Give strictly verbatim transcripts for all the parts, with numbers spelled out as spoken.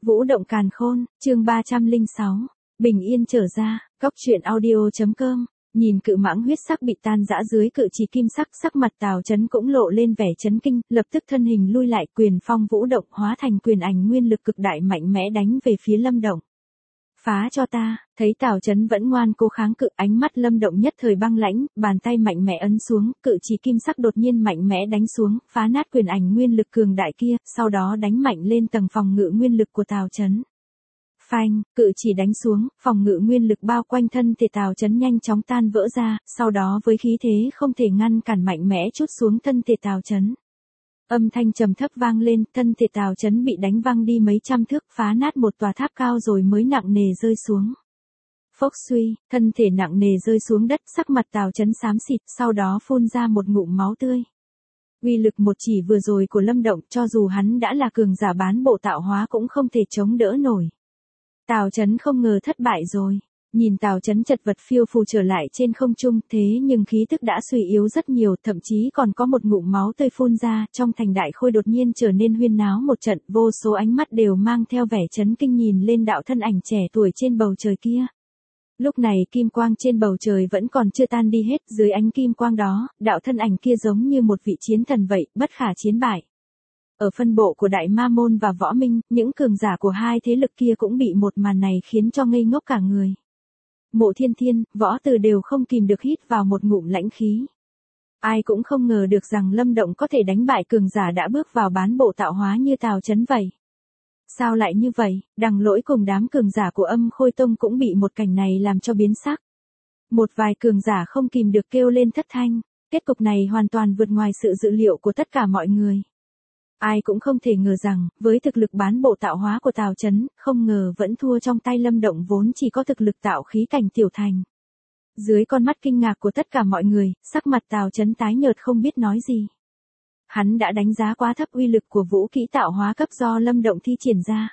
Vũ động càn khôn, chương ba trăm lẻ sáu. Bình yên trở ra, Cóc truyện audio.com. Nhìn cự mãng huyết sắc bị tan rã dưới cự chỉ kim sắc, sắc mặt Tào Chấn cũng lộ lên vẻ chấn kinh, lập tức thân hình lui lại, quyền phong vũ động hóa thành quyền ảnh nguyên lực cực đại mạnh mẽ đánh về phía Lâm Động. Phá cho ta, thấy Tào Chấn vẫn ngoan cố kháng cự, ánh mắt Lâm Động nhất thời băng lãnh, bàn tay mạnh mẽ ấn xuống, cự chỉ kim sắc đột nhiên mạnh mẽ đánh xuống, phá nát quyền ảnh nguyên lực cường đại kia, sau đó đánh mạnh lên tầng phòng ngự nguyên lực của Tào Chấn. Phanh, cự chỉ đánh xuống, phòng ngự nguyên lực bao quanh thân thể Tào Chấn nhanh chóng tan vỡ ra, sau đó với khí thế không thể ngăn cản mạnh mẽ trút xuống thân thể Tào Chấn. Âm thanh trầm thấp vang lên, thân thể Tào Chấn bị đánh văng đi mấy trăm thước, phá nát một tòa tháp cao rồi mới nặng nề rơi xuống. Phốc suy, thân thể nặng nề rơi xuống đất, sắc mặt Tào Chấn xám xịt, sau đó phun ra một ngụm máu tươi. Uy lực một chỉ vừa rồi của Lâm Động, cho dù hắn đã là cường giả bán bộ tạo hóa cũng không thể chống đỡ nổi. Tào Chấn không ngờ thất bại rồi. Nhìn Tào Chấn chật vật phiêu phù trở lại trên không trung, thế nhưng khí tức đã suy yếu rất nhiều, thậm chí còn có một ngụm máu tươi phun ra, trong thành đại khôi đột nhiên trở nên huyên náo một trận, vô số ánh mắt đều mang theo vẻ chấn kinh nhìn lên đạo thân ảnh trẻ tuổi trên bầu trời kia. Lúc này kim quang trên bầu trời vẫn còn chưa tan đi hết, dưới ánh kim quang đó, đạo thân ảnh kia giống như một vị chiến thần vậy, bất khả chiến bại. Ở phân bộ của Đại Ma Môn và Võ Minh, những cường giả của hai thế lực kia cũng bị một màn này khiến cho ngây ngốc cả người. Mộ Thiên Thiên, Võ Từ đều không kìm được hít vào một ngụm lãnh khí. Ai cũng không ngờ được rằng Lâm Động có thể đánh bại cường giả đã bước vào bán bộ tạo hóa như Tào Chấn vậy. Sao lại như vậy? Đằng Lỗi cùng đám cường giả của Âm Khôi Tông cũng bị một cảnh này làm cho biến sắc. Một vài cường giả không kìm được kêu lên thất thanh. Kết cục này hoàn toàn vượt ngoài sự dự liệu của tất cả mọi người. Ai cũng không thể ngờ rằng, với thực lực bán bộ tạo hóa của Tào Chấn, không ngờ vẫn thua trong tay Lâm Động vốn chỉ có thực lực tạo khí cảnh tiểu thành. Dưới con mắt kinh ngạc của tất cả mọi người, sắc mặt Tào Chấn tái nhợt không biết nói gì. Hắn đã đánh giá quá thấp uy lực của vũ kỹ tạo hóa cấp do Lâm Động thi triển ra.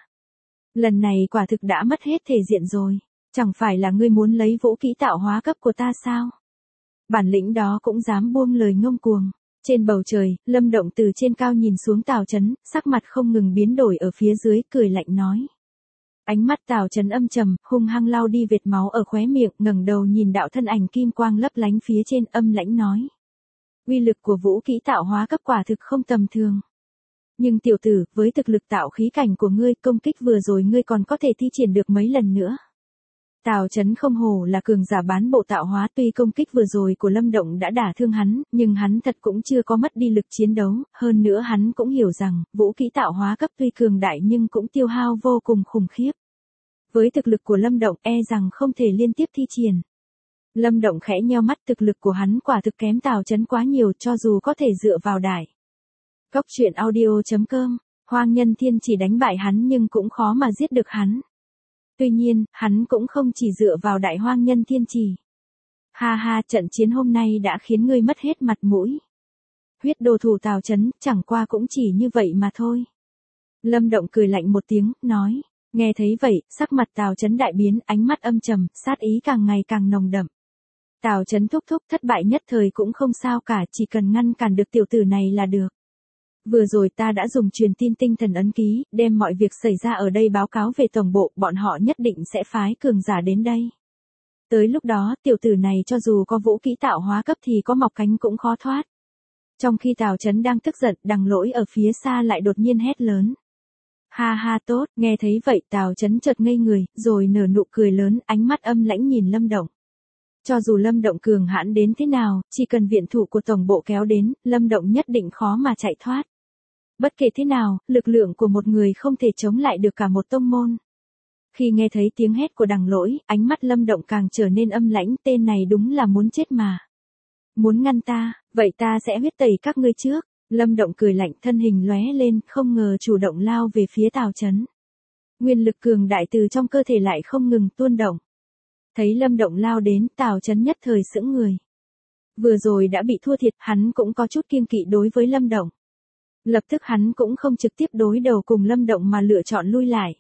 Lần này quả thực đã mất hết thể diện rồi. Chẳng phải là ngươi muốn lấy vũ kỹ tạo hóa cấp của ta sao? Bản lĩnh đó cũng dám buông lời ngông cuồng. Trên bầu trời, Lâm Động từ trên cao nhìn xuống Tào Chấn, sắc mặt không ngừng biến đổi ở phía dưới, cười lạnh nói. Ánh mắt Tào Chấn âm trầm, hung hăng lau đi vệt máu ở khóe miệng, ngẩng đầu nhìn đạo thân ảnh kim quang lấp lánh phía trên, âm lãnh nói. Uy lực của vũ kỹ tạo hóa cấp quả thực không tầm thường. Nhưng tiểu tử, với thực lực tạo khí cảnh của ngươi, công kích vừa rồi ngươi còn có thể thi triển được mấy lần nữa. Tào Chấn không hổ là cường giả bán bộ tạo hóa, tuy công kích vừa rồi của Lâm Động đã đả thương hắn, nhưng hắn thật cũng chưa có mất đi lực chiến đấu, hơn nữa hắn cũng hiểu rằng, vũ kỹ tạo hóa cấp tuy cường đại nhưng cũng tiêu hao vô cùng khủng khiếp. Với thực lực của Lâm Động e rằng không thể liên tiếp thi triển. Lâm Động khẽ nheo mắt, thực lực của hắn quả thực kém Tào Chấn quá nhiều, cho dù có thể dựa vào đại. Cóc truyện audio.com, Hoang Nhân Thiên chỉ đánh bại hắn nhưng cũng khó mà giết được hắn. Tuy nhiên, hắn cũng không chỉ dựa vào đại hoang nhân thiên chỉ. Ha ha, trận chiến hôm nay đã khiến ngươi mất hết mặt mũi. Huyết đồ thủ Tào Chấn, chẳng qua cũng chỉ như vậy mà thôi. Lâm Động cười lạnh một tiếng, nói. Nghe thấy vậy, sắc mặt Tào Chấn đại biến, ánh mắt âm trầm, sát ý càng ngày càng nồng đậm. Tào Chấn thúc thúc, thất bại nhất thời cũng không sao cả, chỉ cần ngăn cản được tiểu tử này là được. Vừa rồi ta đã dùng truyền tin tinh thần ấn ký, đem mọi việc xảy ra ở đây báo cáo về tổng bộ, bọn họ nhất định sẽ phái cường giả đến đây. Tới lúc đó, tiểu tử này cho dù có vũ kỹ tạo hóa cấp thì có mọc cánh cũng khó thoát. Trong khi Tào Chấn đang tức giận, Đằng Lỗi ở phía xa lại đột nhiên hét lớn. Ha ha tốt, nghe thấy vậy Tào Chấn chợt ngây người, rồi nở nụ cười lớn, ánh mắt âm lãnh nhìn Lâm Động. Cho dù Lâm Động cường hãn đến thế nào, chỉ cần viện thủ của tổng bộ kéo đến, Lâm Động nhất định khó mà chạy thoát. Bất kể thế nào, lực lượng của một người không thể chống lại được cả một tông môn. Khi nghe thấy tiếng hét của Đằng Lỗi, ánh mắt Lâm Động càng trở nên âm lãnh, tên này đúng là muốn chết mà. Muốn ngăn ta, vậy ta sẽ huyết tẩy các ngươi trước. Lâm Động cười lạnh, thân hình lóe lên, không ngờ chủ động lao về phía Tào Chấn. Nguyên lực cường đại từ trong cơ thể lại không ngừng tuôn động. Thấy Lâm Động lao đến, Tào Chấn nhất thời sững người. Vừa rồi đã bị thua thiệt, hắn cũng có chút kiêng kỵ đối với Lâm Động. Lập tức hắn cũng không trực tiếp đối đầu cùng Lâm Động mà lựa chọn lui lại.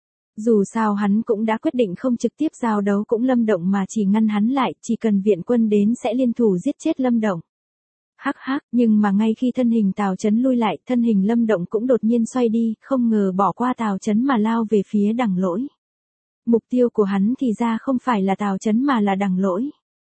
Dù sao hắn cũng đã quyết định không trực tiếp giao đấu cũng Lâm Động mà chỉ ngăn hắn lại, chỉ cần viện quân đến sẽ liên thủ giết chết Lâm Động. Hắc hắc, nhưng mà ngay khi thân hình Tào Chấn lui lại, thân hình Lâm Động cũng đột nhiên xoay đi, không ngờ bỏ qua Tào Chấn mà lao về phía Đằng Lỗi. Mục tiêu của hắn thì ra không phải là Tào Chấn mà là Đằng Lỗi.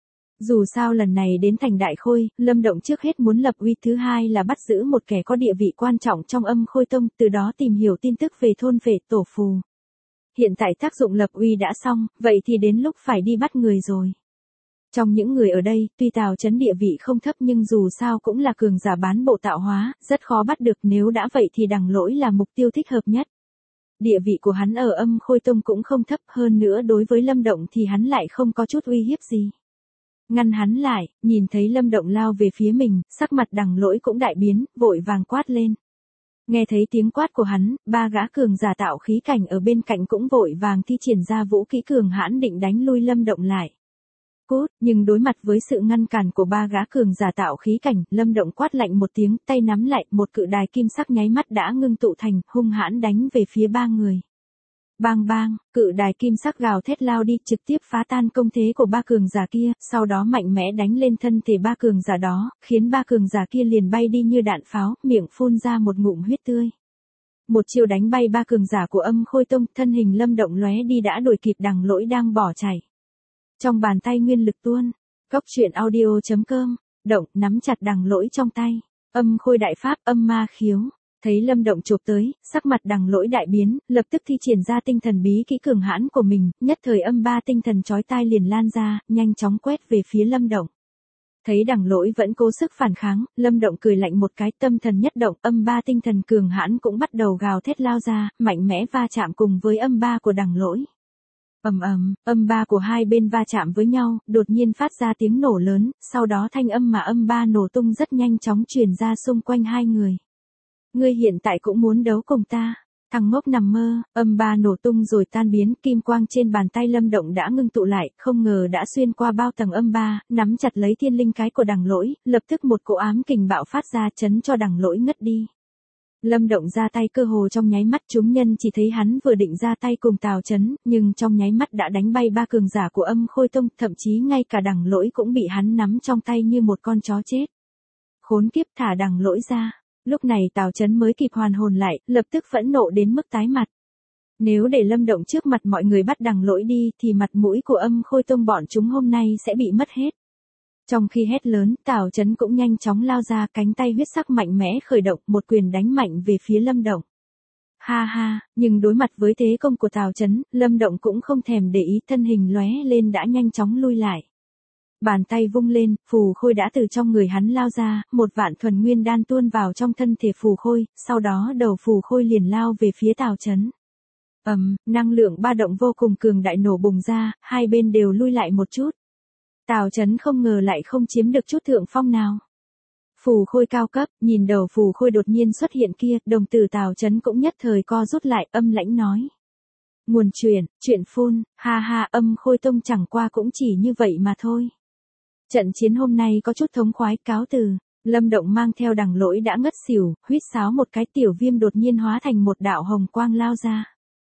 Dù sao lần này đến thành Đại Khôi, Lâm Động trước hết muốn lập uy, thứ hai là bắt giữ một kẻ có địa vị quan trọng trong Âm Khôi Tông, từ đó tìm hiểu tin tức về thôn vệ tổ phù. Hiện tại tác dụng lập uy đã xong, vậy thì đến lúc phải đi bắt người rồi. Trong những người ở đây, tuy Tào Chấn địa vị không thấp nhưng dù sao cũng là cường giả bán bộ tạo hóa, rất khó bắt được, nếu đã vậy thì Đằng Lỗi là mục tiêu thích hợp nhất. Địa vị của hắn ở Âm Khôi Tông cũng không thấp, hơn nữa đối với Lâm Động thì hắn lại không có chút uy hiếp gì. Ngăn hắn lại, nhìn thấy Lâm Động lao về phía mình, sắc mặt Đằng Lỗi cũng đại biến, vội vàng quát lên. Nghe thấy tiếng quát của hắn, ba gã cường giả tạo khí cảnh ở bên cạnh cũng vội vàng thi triển ra vũ khí cường hãn định đánh lui Lâm Động lại. Cút, nhưng đối mặt với sự ngăn cản của ba gã cường giả tạo khí cảnh, Lâm Động quát lạnh một tiếng, tay nắm lại, một cự đài kim sắc nháy mắt đã ngưng tụ thành, hung hãn đánh về phía ba người. Bang bang, cự đài kim sắc gào thét lao đi, trực tiếp phá tan công thế của ba cường giả kia, sau đó mạnh mẽ đánh lên thân thể ba cường giả đó, khiến ba cường giả kia liền bay đi như đạn pháo, miệng phun ra một ngụm huyết tươi. Một chiêu đánh bay ba cường giả của Âm Khôi Tông, thân hình Lâm Động lóe đi đã đuổi kịp Đằng Lỗi đang bỏ chạy. Trong bàn tay nguyên lực tuôn, Cốc truyện audio chấm com, Động nắm chặt Đằng Lỗi trong tay, Âm Khôi đại pháp, Âm Ma Khiếu. Thấy Lâm Động chộp tới, sắc mặt Đằng Lỗi đại biến, lập tức thi triển ra tinh thần bí kỹ cường hãn của mình, nhất thời âm ba tinh thần chói tai liền lan ra, nhanh chóng quét về phía Lâm Động. Thấy Đằng Lỗi vẫn cố sức phản kháng, Lâm Động cười lạnh một cái, tâm thần nhất động, âm ba tinh thần cường hãn cũng bắt đầu gào thét lao ra, mạnh mẽ va chạm cùng với âm ba của Đằng Lỗi. Ầm ầm, âm ba của hai bên va chạm với nhau, đột nhiên phát ra tiếng nổ lớn, sau đó thanh âm mà âm ba nổ tung rất nhanh chóng truyền ra xung quanh hai người. Ngươi hiện tại cũng muốn đấu cùng ta? Thằng ngốc nằm mơ, âm ba nổ tung rồi tan biến, kim quang trên bàn tay Lâm Động đã ngưng tụ lại, không ngờ đã xuyên qua bao tầng âm ba, nắm chặt lấy thiên linh cái của Đằng Lỗi, lập tức một cỗ ám kình bạo phát ra chấn cho Đằng Lỗi ngất đi. Lâm Động ra tay cơ hồ trong nháy mắt, chúng nhân chỉ thấy hắn vừa định ra tay cùng Tào Chấn, nhưng trong nháy mắt đã đánh bay ba cường giả của Âm Khôi Tông, thậm chí ngay cả Đằng Lỗi cũng bị hắn nắm trong tay như một con chó chết. Khốn kiếp, thả Đằng Lỗi ra. Lúc này Tào Chấn mới kịp hoàn hồn lại, lập tức phẫn nộ đến mức tái mặt. Nếu để Lâm Động trước mặt mọi người bắt Đằng Lỗi đi thì mặt mũi của Âm Khôi Tông bọn chúng hôm nay sẽ bị mất hết. Trong khi hét lớn, Tào Chấn cũng nhanh chóng lao ra, cánh tay huyết sắc mạnh mẽ khởi động, một quyền đánh mạnh về phía Lâm Động. Ha ha, nhưng đối mặt với thế công của Tào Chấn, Lâm Động cũng không thèm để ý, thân hình lóe lên đã nhanh chóng lui lại. Bàn tay vung lên, phù khôi đã từ trong người hắn lao ra, một vạn thuần nguyên đan tuôn vào trong thân thể phù khôi, sau đó đầu phù khôi liền lao về phía Tào Chấn. Ầm, um, năng lượng ba động vô cùng cường đại nổ bùng ra, hai bên đều lui lại một chút. Tào Chấn không ngờ lại không chiếm được chút thượng phong nào. Phù khôi cao cấp, nhìn đầu phù khôi đột nhiên xuất hiện kia, đồng tử Tào Chấn cũng nhất thời co rút lại, âm lãnh nói. Nguồn truyền, chuyện phun, ha ha, Âm Khôi Tông chẳng qua cũng chỉ như vậy mà thôi. Trận chiến hôm nay có chút thống khoái, cáo từ. Lâm Động mang theo Đằng Lỗi đã ngất xỉu, huýt sáo một cái, tiểu viêm đột nhiên hóa thành một đạo hồng quang lao ra.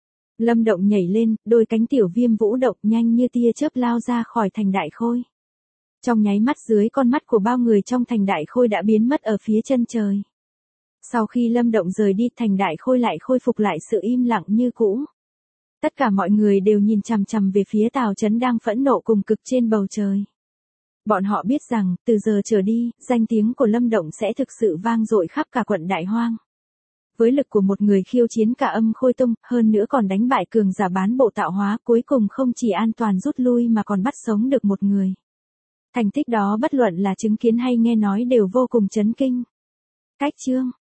Lâm Động nhảy lên, đôi cánh tiểu viêm vũ động nhanh như tia chớp lao ra khỏi thành Đại Khôi. Trong nháy mắt dưới con mắt của bao người trong thành Đại Khôi đã biến mất ở phía chân trời. Sau khi Lâm Động rời đi, thành Đại Khôi lại khôi phục lại sự im lặng như cũ. Tất cả mọi người đều nhìn chằm chằm về phía Tào Chấn đang phẫn nộ cùng cực trên bầu trời. Bọn họ biết rằng, từ giờ trở đi, danh tiếng của Lâm Động sẽ thực sự vang dội khắp cả quận Đại Hoang. Với lực của một người khiêu chiến cả Âm Khôi Tông, hơn nữa còn đánh bại cường giả bán bộ tạo hóa, cuối cùng không chỉ an toàn rút lui mà còn bắt sống được một người. Thành tích đó bất luận là chứng kiến hay nghe nói đều vô cùng chấn kinh. Cách chương